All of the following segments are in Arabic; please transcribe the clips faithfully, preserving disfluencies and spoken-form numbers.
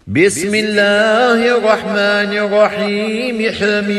بسم الله الرحمن الرحيم.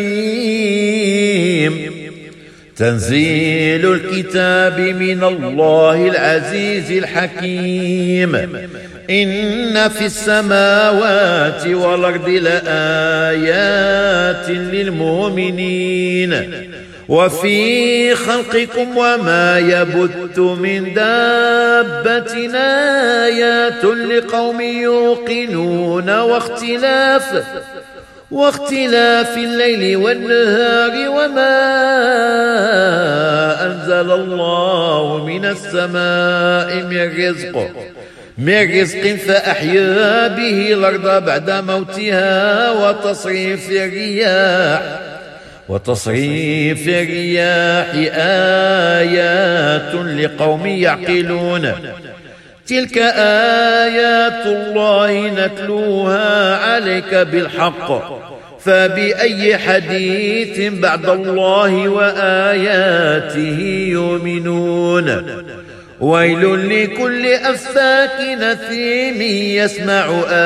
حميم. تنزيل الكتاب من الله العزيز الحكيم. إن في السماوات والأرض لآيات للمؤمنين وفي خلقكم وما يبث من دابة آيات لقوم يوقنون واختلاف واختلاف الليل والنهار وما أنزل الله من السماء من رزق من رزق فأحيا به الأرض بعد موتها وتصريف الرياح وتصريف الرياح آيات لقوم يعقلون. تلك آيات الله نتلوها عليك بالحق فبأي حديث بعد الله وآياته يؤمنون. ويل لكل أفاك أثيم يسمع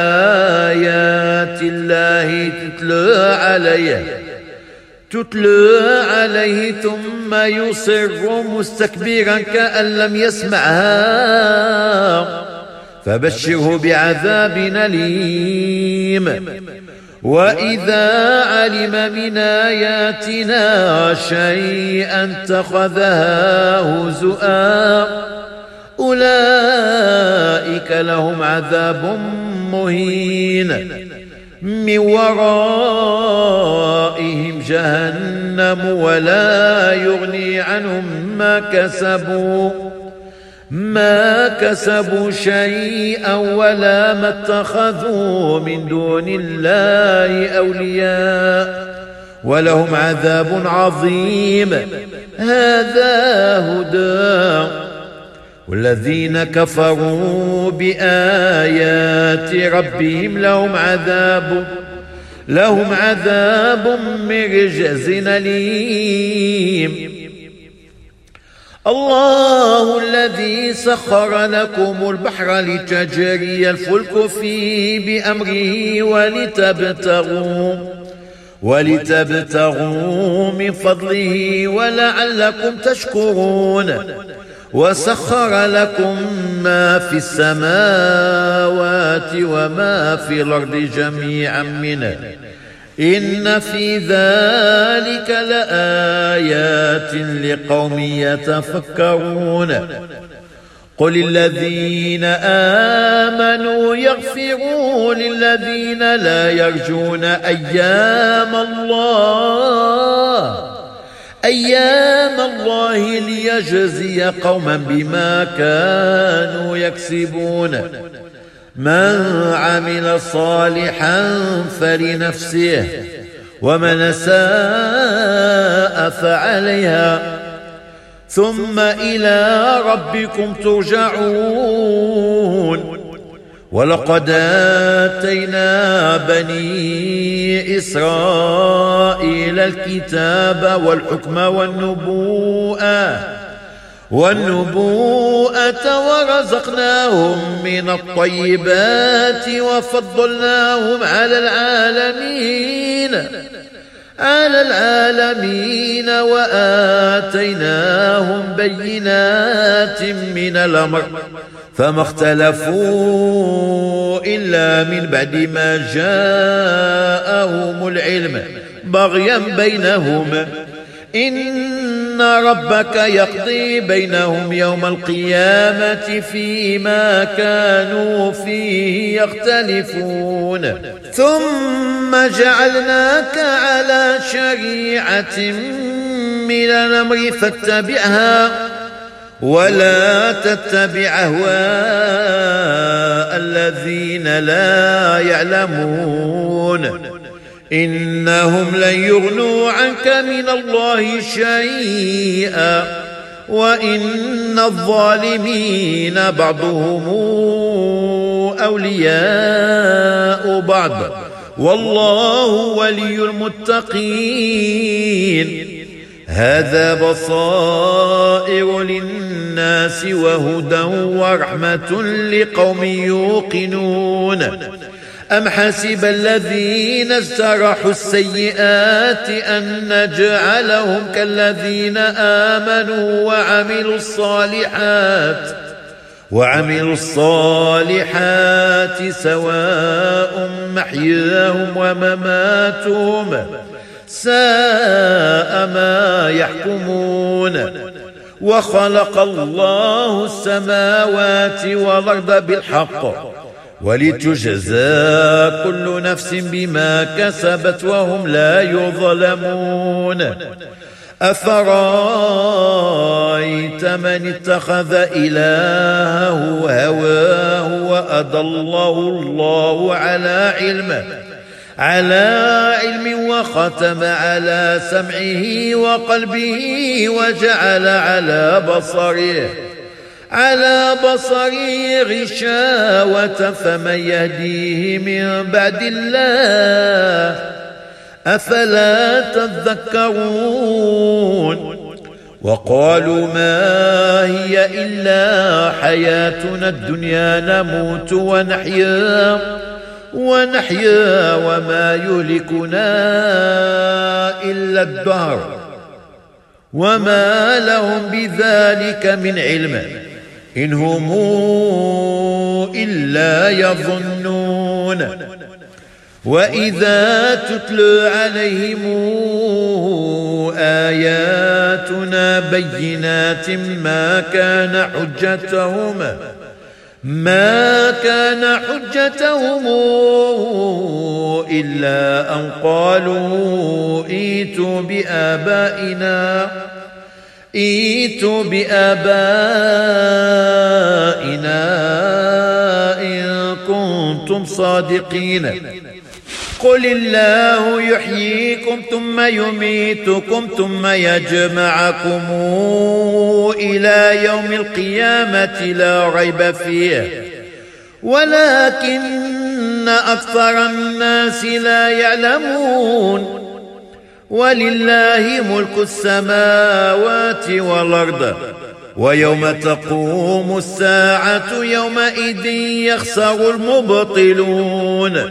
آيات الله تتلى عليه تتلى عليه ثم يصر مستكبرا كأن لم يسمعها فبشره بعذاب أليم. وإذا علم من آياتنا شيئا اتخذها هزؤا أولئك لهم عذاب مهين من ورائهم جهنم ولا يغني عنهم ما كسبوا ما كسبوا شيئا ولا ما اتخذوا من دون الله أولياء ولهم عذاب عظيم. هذا هدى والذين كفروا بآيات ربهم لهم عذاب لهم عذاب من رجز أليم. الله الذي سخر لكم البحر لتجري الفلك فيه بأمره ولتبتغوا ولتبتغوا من فضله ولعلكم تشكرون. وسخر لكم ما في السماوات وما في الأرض جميعا منه إن في ذلك لآيات لقوم يتفكرون. قل الذين آمنوا يغفروا للذين لا يرجون أيام الله أيام الله ليجزي قوما بما كانوا يكسبون. من عمل صالحا فلنفسه ومن أساء فعليها ثم إلى ربكم ترجعون. ولقد آتينا بني إسرائيل الكتاب والحكم والنبوءة والنبوءة ورزقناهم من الطيبات وفضلناهم على العالمين على العالمين وآتيناهم بينات من الأمر فما اختلفوا إلا من بعد ما جاءهم العلم بغيا بينهم. إن ربك يقضي بينهم يوم القيامة فيما كانوا فيه يختلفون. ثم جعلناك على شريعة من الأمر فاتبعها ولا تتبع أهواء الذين لا يعلمون إنهم لن يغنوا عنك من الله شيئا وإن الظالمين بعضهم أولياء بعض والله ولي المتقين. هذا بصائر للناس وهدى ورحمة لقوم يوقنون أم حسب الذين اجترحوا السيئات أن نجعلهم كالذين آمنوا وعملوا الصالحات وعملوا الصالحات سواء محياهم ومماتهم ساء ما يحكمون. وخلق الله السماوات والأرض بالحق ولتجزى كل نفس بما كسبت وهم لا يظلمون. أفرأيت من اتخذ إلهه هواه وأضله الله على علم على علم وختم على سمعه وقلبه وجعل على بصره على بصره غشاوة فمن يهديه من بعد الله أفلا تذكرون. وقالوا ما هي إلا حياتنا الدنيا نموت ونحيا ونحيا وما يهلكنا إلا الدهر وما لهم بذلك من علم إن هم إلا يظنون. وإذا تتلى عليهم آياتنا بينات ما كان حجتهم ما كان حجتهم إلا أن قالوا ائتوا بآبائنا ائتوا بآبائنا إن كنتم صادقين. قل الله يحييكم ثم يميتكم ثم يجمعكم إلى يوم القيامة لا ريب فيه ولكن أكثر الناس لا يعلمون. ولله ملك السماوات والأرض ويوم تقوم الساعة يومئذ يخسر المبطلون.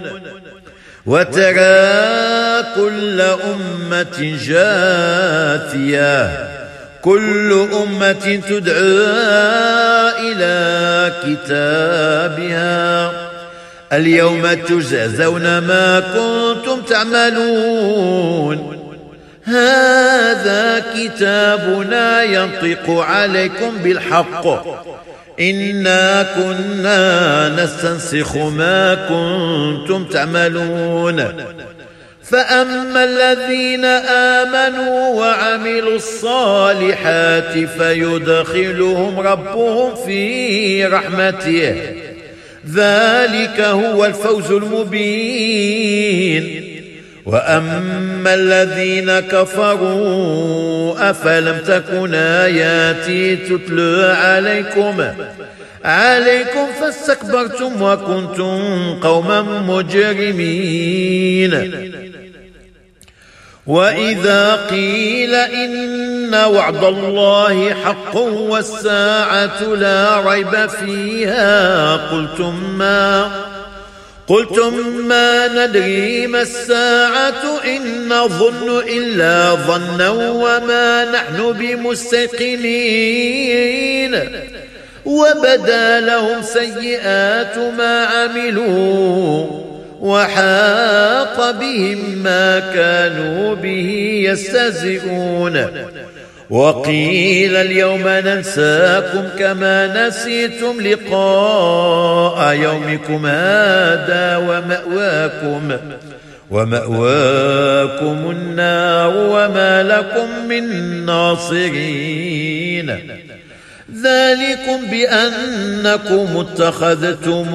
وترى كل أمة جاثية كل أمة تدعى إلى كتابها اليوم تجزون ما كنتم تعملون. هذا كتابنا ينطق عليكم بالحق إنا كنا نستنسخ ما كنتم تعملون. فأما الذين آمنوا وعملوا الصالحات فيدخلهم ربهم في رحمته ذلك هو الفوز المبين. وأما الذين كفروا أفلم تكن آياتي تتلى عليكم عليكم فاستكبرتم وكنتم قوما مجرمين. وإذا قيل إن وعد الله حق والساعة لا ريب فيها قلتم ما قلتم ما ندري ما الساعة إن نظن إلا ظنا وما نحن بمستيقنين. وبدا لهم سيئات ما عملوا وحاق بهم ما كانوا به يستهزئون. وقيل اليوم ننساكم كما نسيتم لقاء يومكم هذا ومأواكم ومأواكم النار وما لكم من ناصرين. ذلكم بأنكم اتخذتم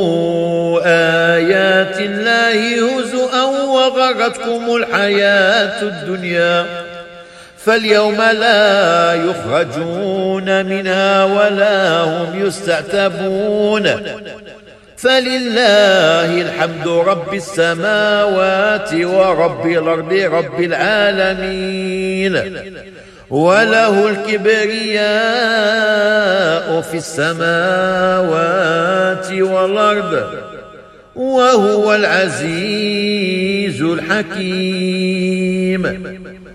آيات الله هزؤا وغرتكم الحياة الدنيا فاليوم لا يخرجون منها ولا هم يستعتبون. فلله الحمد رب السماوات ورب الأرض رب العالمين وله الكبرياء في السماوات والأرض وهو العزيز الحكيم.